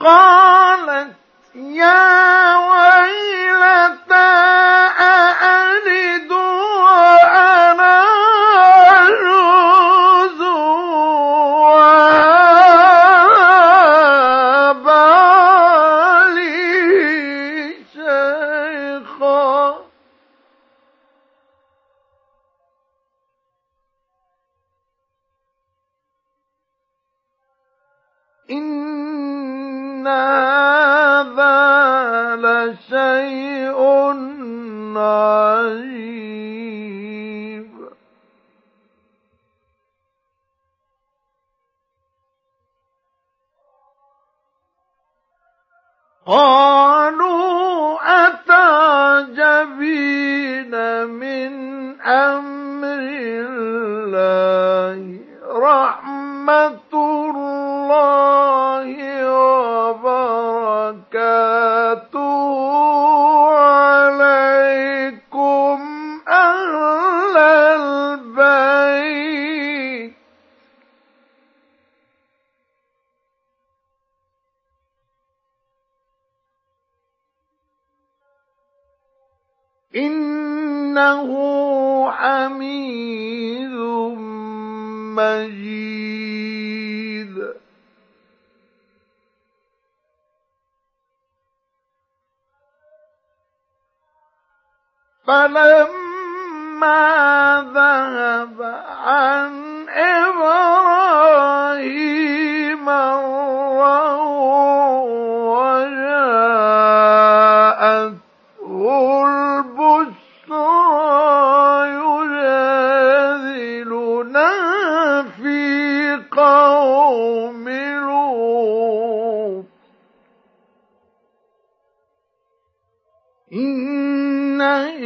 قالت يا ويلتى أألد وأنا عجوز وبالي شيخا إن هذا لشيء عجيب قالوا أتعجبين من أمر الله رحمة الله وبركاته عليكم أهل البيت إنه حميد مجيد فلما ذهب عن إبراهيم الروع وجاءته البشرى يجادلنا في قوم لوط إن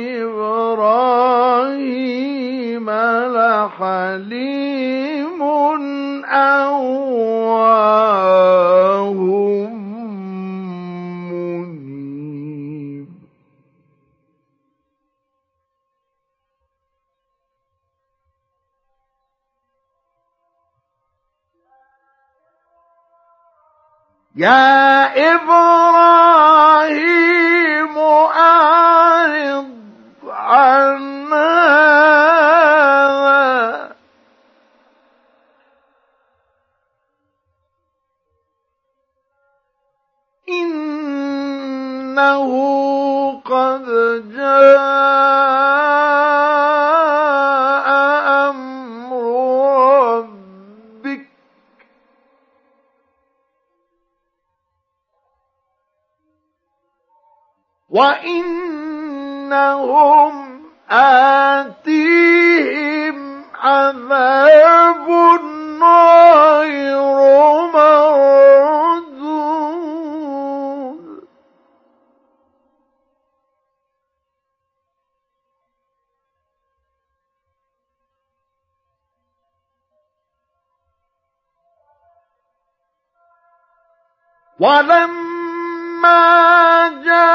إبراهيم لحليم أواه منيب يا إبراهيم أعرض عن هذا إنه قد جاء أمر ربك وإنهم آتيهم عذاب غير مردود ولما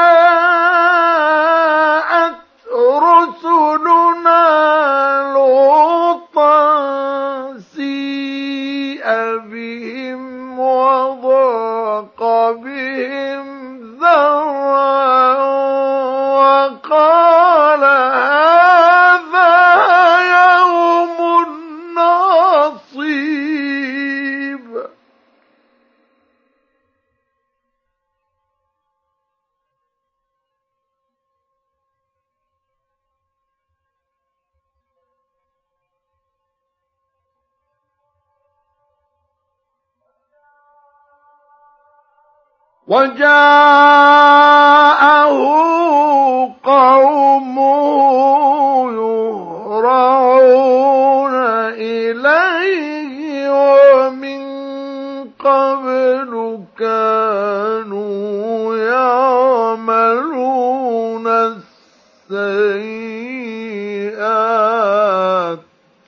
جاءت رسلنا لوطا سيء بهم وضاق بهم ذرعا وقال هذا يوم عصيب وجاءه قومه يهرعون إليه ومن قبل كانوا يعملون السيئات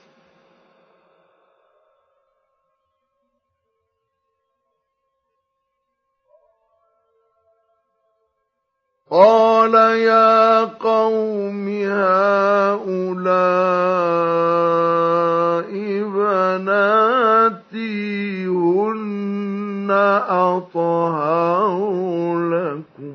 قال يا قوم هؤلاء بناتي هن أطهر لكم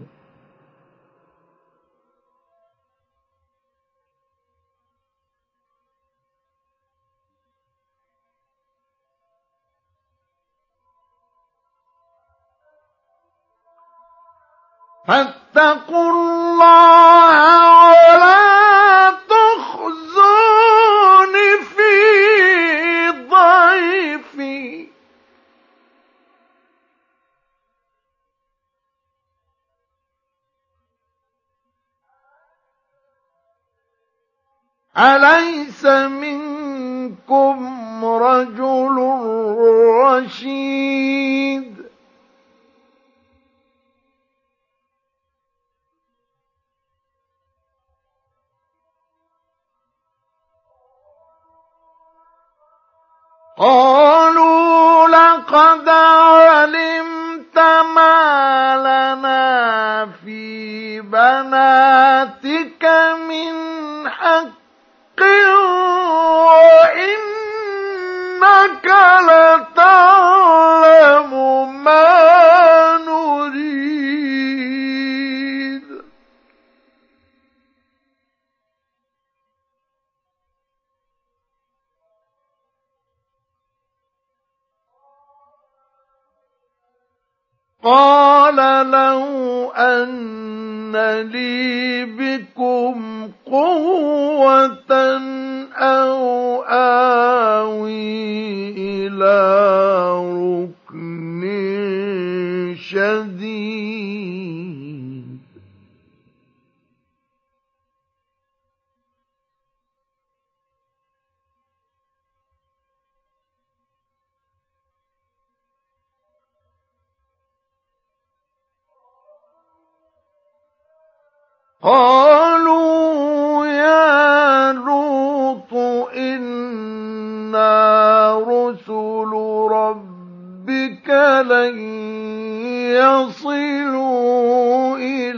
فاتقوا الله ولا تخزون في ضيفي أليس منكم رجل رشيد قالوا لقد علمت ما لنا في بناتك من حق وإنك لتعلم ما نريد قال لو أن لي بكم قوة أو آوي إلى ركن شديد قالوا يا لوط إنا رسل ربك لن يصلوا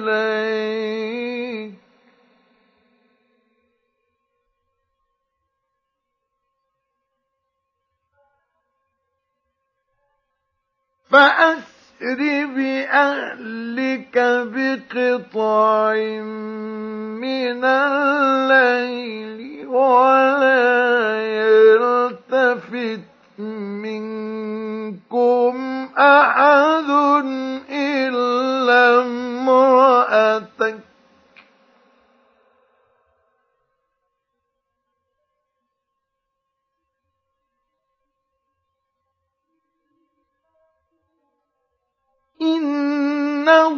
إليك فأسر بأهلك بقطع من الليل ولا يلتفت منكم أحد إلا امرأتك إنه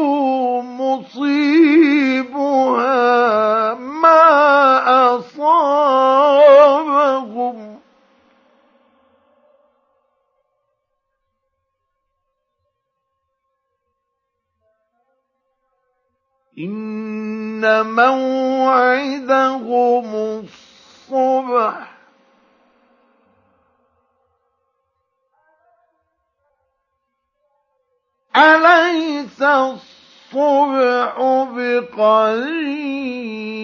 مصيبها ما أصابهم إن موعدهم الصبح أليس الصبح بقريب